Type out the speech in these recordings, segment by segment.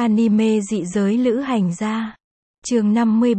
Anime dị giới lữ hành gia. Chương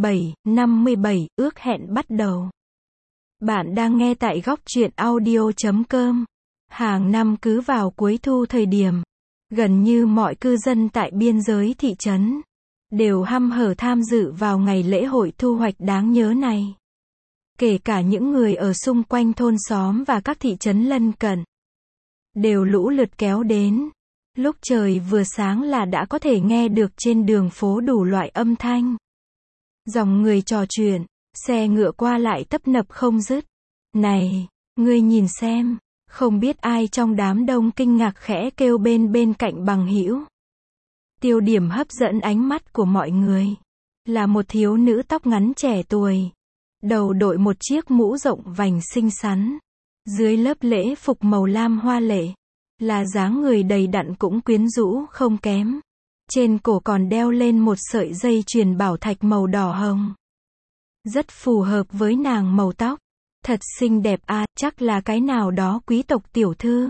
57, ước hẹn bắt đầu. Bạn đang nghe tại góc truyện audio.com. Hàng năm cứ vào cuối thu thời điểm, gần như mọi cư dân tại biên giới thị trấn đều hăm hở tham dự vào ngày lễ hội thu hoạch đáng nhớ này. Kể cả những người ở xung quanh thôn xóm và các thị trấn lân cận, đều lũ lượt kéo đến. Lúc trời vừa sáng là đã có thể nghe được trên đường phố đủ loại âm thanh. Dòng người trò chuyện, xe ngựa qua lại tấp nập không dứt. Này, ngươi nhìn xem, không biết ai trong đám đông kinh ngạc khẽ kêu bên cạnh bằng hữu. Tiêu điểm hấp dẫn ánh mắt của mọi người là một thiếu nữ tóc ngắn trẻ tuổi, đầu đội một chiếc mũ rộng vành xinh xắn, dưới lớp lễ phục màu lam hoa lệ, là dáng người đầy đặn cũng quyến rũ không kém. Trên cổ còn đeo lên một sợi dây chuyền bảo thạch màu đỏ hồng. Rất phù hợp với nàng màu tóc. Thật xinh đẹp à, chắc là cái nào đó quý tộc tiểu thư.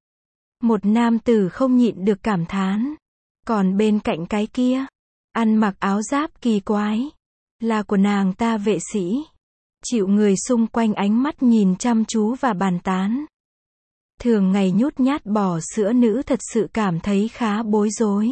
Một nam tử không nhịn được cảm thán. Còn bên cạnh cái kia, ăn mặc áo giáp kỳ quái, là của nàng ta vệ sĩ. Chịu người xung quanh ánh mắt nhìn chăm chú và bàn tán. Thường ngày nhút nhát bò sữa nữ thật sự cảm thấy khá bối rối.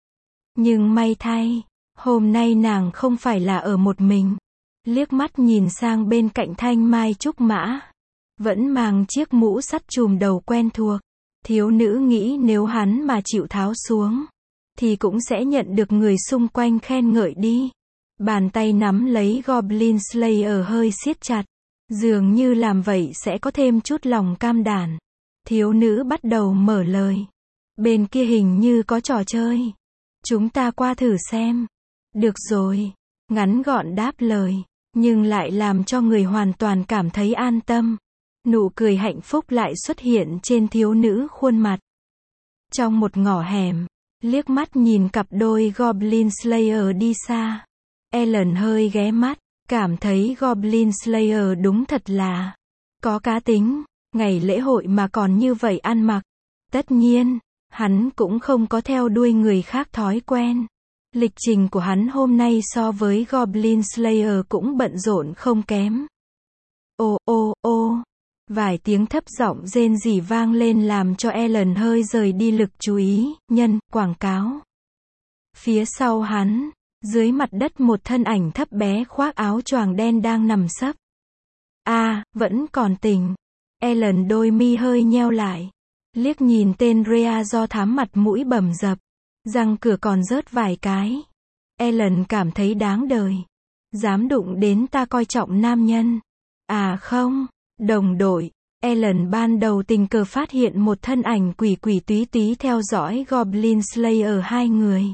Nhưng may thay, hôm nay nàng không phải là ở một mình. Liếc mắt nhìn sang bên cạnh thanh mai trúc mã, vẫn mang chiếc mũ sắt trùm đầu quen thuộc. Thiếu nữ nghĩ nếu hắn mà chịu tháo xuống, thì cũng sẽ nhận được người xung quanh khen ngợi đi. Bàn tay nắm lấy Goblin Slayer hơi siết chặt, dường như làm vậy sẽ có thêm chút lòng cam đảm. Thiếu nữ bắt đầu mở lời. Bên kia hình như có trò chơi. Chúng ta qua thử xem. Được rồi. Ngắn gọn đáp lời, nhưng lại làm cho người hoàn toàn cảm thấy an tâm. Nụ cười hạnh phúc lại xuất hiện trên thiếu nữ khuôn mặt. Trong một ngõ hẻm, liếc mắt nhìn cặp đôi Goblin Slayer đi xa, Ellen hơi ghé mắt, cảm thấy Goblin Slayer đúng thật là có cá tính. Ngày lễ hội mà còn như vậy ăn mặc. Tất nhiên, hắn cũng không có theo đuôi người khác thói quen. Lịch trình của hắn hôm nay so với Goblin Slayer cũng bận rộn không kém. Ô, vài tiếng thấp giọng rên rỉ vang lên làm cho Ellen hơi rời đi lực chú ý. Quảng cáo. Phía sau hắn, dưới mặt đất một thân ảnh thấp bé khoác áo choàng đen đang nằm sấp. Vẫn còn tỉnh. Ellen đôi mi hơi nheo lại, liếc nhìn tên Rhea do thám mặt mũi bầm dập, răng cửa còn rớt vài cái. Ellen cảm thấy đáng đời. Dám đụng đến ta coi trọng nam nhân. Không, đồng đội. Ellen ban đầu tình cờ phát hiện một thân ảnh quỷ túy theo dõi Goblin Slayer hai người.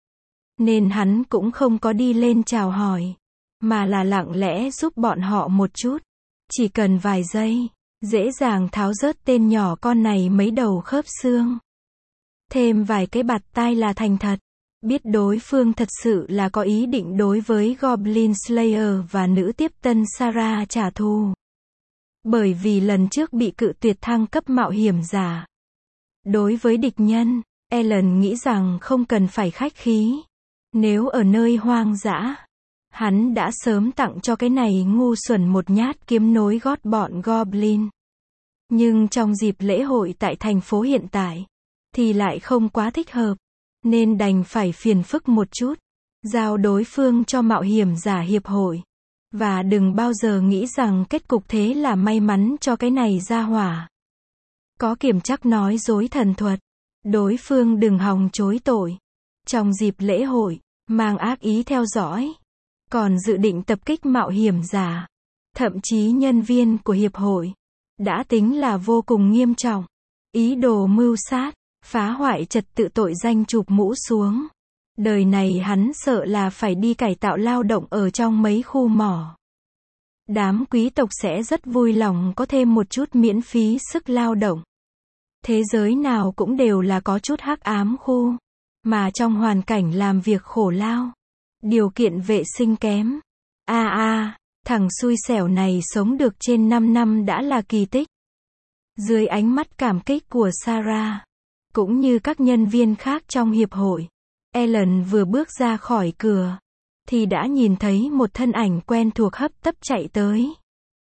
Nên hắn cũng không có đi lên chào hỏi, mà là lặng lẽ giúp bọn họ một chút. Chỉ cần vài giây, dễ dàng tháo rớt tên nhỏ con này mấy đầu khớp xương. Thêm vài cái bạt tai là thành thật. Biết đối phương thật sự là có ý định đối với Goblin Slayer và nữ tiếp tân Sarah trả thù. Bởi vì lần trước bị cự tuyệt thăng cấp mạo hiểm giả. Đối với địch nhân, Ellen nghĩ rằng không cần phải khách khí. Nếu ở nơi hoang dã, hắn đã sớm tặng cho cái này ngu xuẩn một nhát kiếm nối gót bọn Goblin. Nhưng trong dịp lễ hội tại thành phố hiện tại, thì lại không quá thích hợp. Nên đành phải phiền phức một chút, giao đối phương cho mạo hiểm giả hiệp hội. Và đừng bao giờ nghĩ rằng kết cục thế là may mắn cho cái này ra hỏa. Có kiểm chắc nói dối thần thuật. Đối phương đừng hòng chối tội. Trong dịp lễ hội, mang ác ý theo dõi. Còn dự định tập kích mạo hiểm giả. Thậm chí nhân viên của hiệp hội. Đã tính là vô cùng nghiêm trọng. Ý đồ mưu sát, phá hoại trật tự tội danh chụp mũ xuống. Đời này hắn sợ là phải đi cải tạo lao động ở trong mấy khu mỏ. Đám quý tộc sẽ rất vui lòng có thêm một chút miễn phí sức lao động. Thế giới nào cũng đều là có chút hắc ám khu. Mà trong hoàn cảnh làm việc khổ lao, điều kiện vệ sinh kém. Thằng xui xẻo này sống được trên 5 năm đã là kỳ tích. Dưới ánh mắt cảm kích của Sarah, cũng như các nhân viên khác trong hiệp hội, Ellen vừa bước ra khỏi cửa, thì đã nhìn thấy một thân ảnh quen thuộc hấp tấp chạy tới.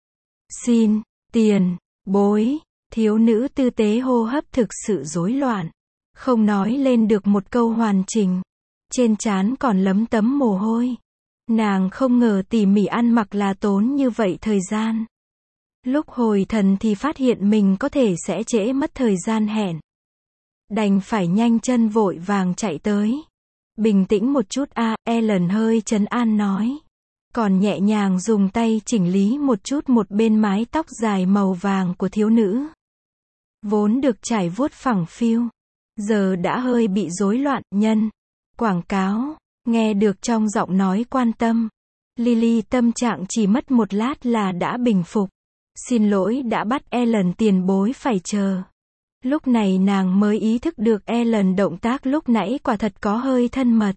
Xin, tiền, bối, thiếu nữ tư tế hô hấp thực sự rối loạn. Không nói lên được một câu hoàn chỉnh. Trên trán còn lấm tấm mồ hôi. Nàng không ngờ tỉ mỉ ăn mặc là tốn như vậy thời gian. Lúc hồi thần thì phát hiện mình có thể sẽ trễ mất thời gian hẹn. Đành phải nhanh chân vội vàng chạy tới. Bình tĩnh một chút a, Ellen hơi trấn an nói. Còn nhẹ nhàng dùng tay chỉnh lý một chút một bên mái tóc dài màu vàng của thiếu nữ. Vốn được trải vuốt phẳng phiu. Giờ đã hơi bị rối loạn, nhân. Quảng cáo. Nghe được trong giọng nói quan tâm. Lily tâm trạng chỉ mất một lát là đã bình phục. Xin lỗi đã bắt Ellen tiền bối phải chờ. Lúc này nàng mới ý thức được Ellen động tác lúc nãy quả thật có hơi thân mật.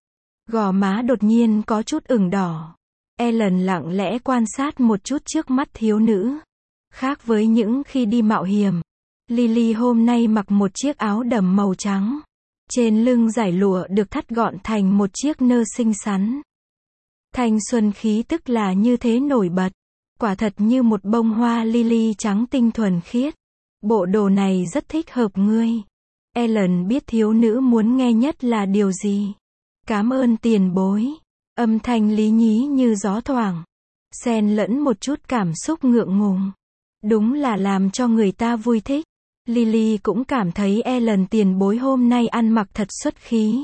Gò má đột nhiên có chút ửng đỏ. Ellen lặng lẽ quan sát một chút trước mắt thiếu nữ. Khác với những khi đi mạo hiểm, Lily hôm nay mặc một chiếc áo đầm màu trắng. Trên lưng dải lụa được thắt gọn thành một chiếc nơ xinh xắn. Thanh xuân khí tức là như thế nổi bật. Quả thật như một bông hoa lily trắng tinh thuần khiết. Bộ đồ này rất thích hợp ngươi. Ellen biết thiếu nữ muốn nghe nhất là điều gì. Cảm ơn tiền bối. Âm thanh lý nhí như gió thoảng. Xen lẫn một chút cảm xúc ngượng ngùng. Đúng là làm cho người ta vui thích. Lily cũng cảm thấy Ellen tiền bối hôm nay ăn mặc thật xuất khí.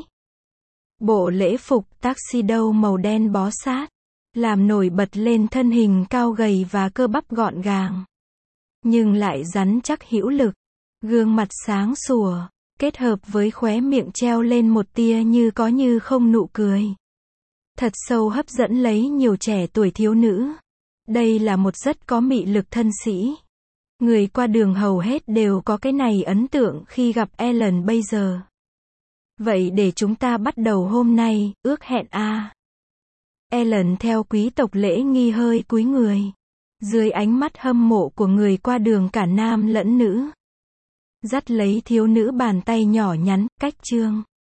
Bộ lễ phục tuxedo màu đen bó sát. Làm nổi bật lên thân hình cao gầy và cơ bắp gọn gàng. Nhưng lại rắn chắc hữu lực. Gương mặt sáng sủa. Kết hợp với khóe miệng treo lên một tia như có như không nụ cười. Thật sâu hấp dẫn lấy nhiều trẻ tuổi thiếu nữ. Đây là một rất có mị lực thân sĩ. Người qua đường hầu hết đều có cái này ấn tượng khi gặp Ellen bây giờ. Vậy để chúng ta bắt đầu hôm nay, ước hẹn a. Ellen theo quý tộc lễ nghi hơi cúi người. Dưới ánh mắt hâm mộ của người qua đường cả nam lẫn nữ. Dắt lấy thiếu nữ bàn tay nhỏ nhắn, cách chương.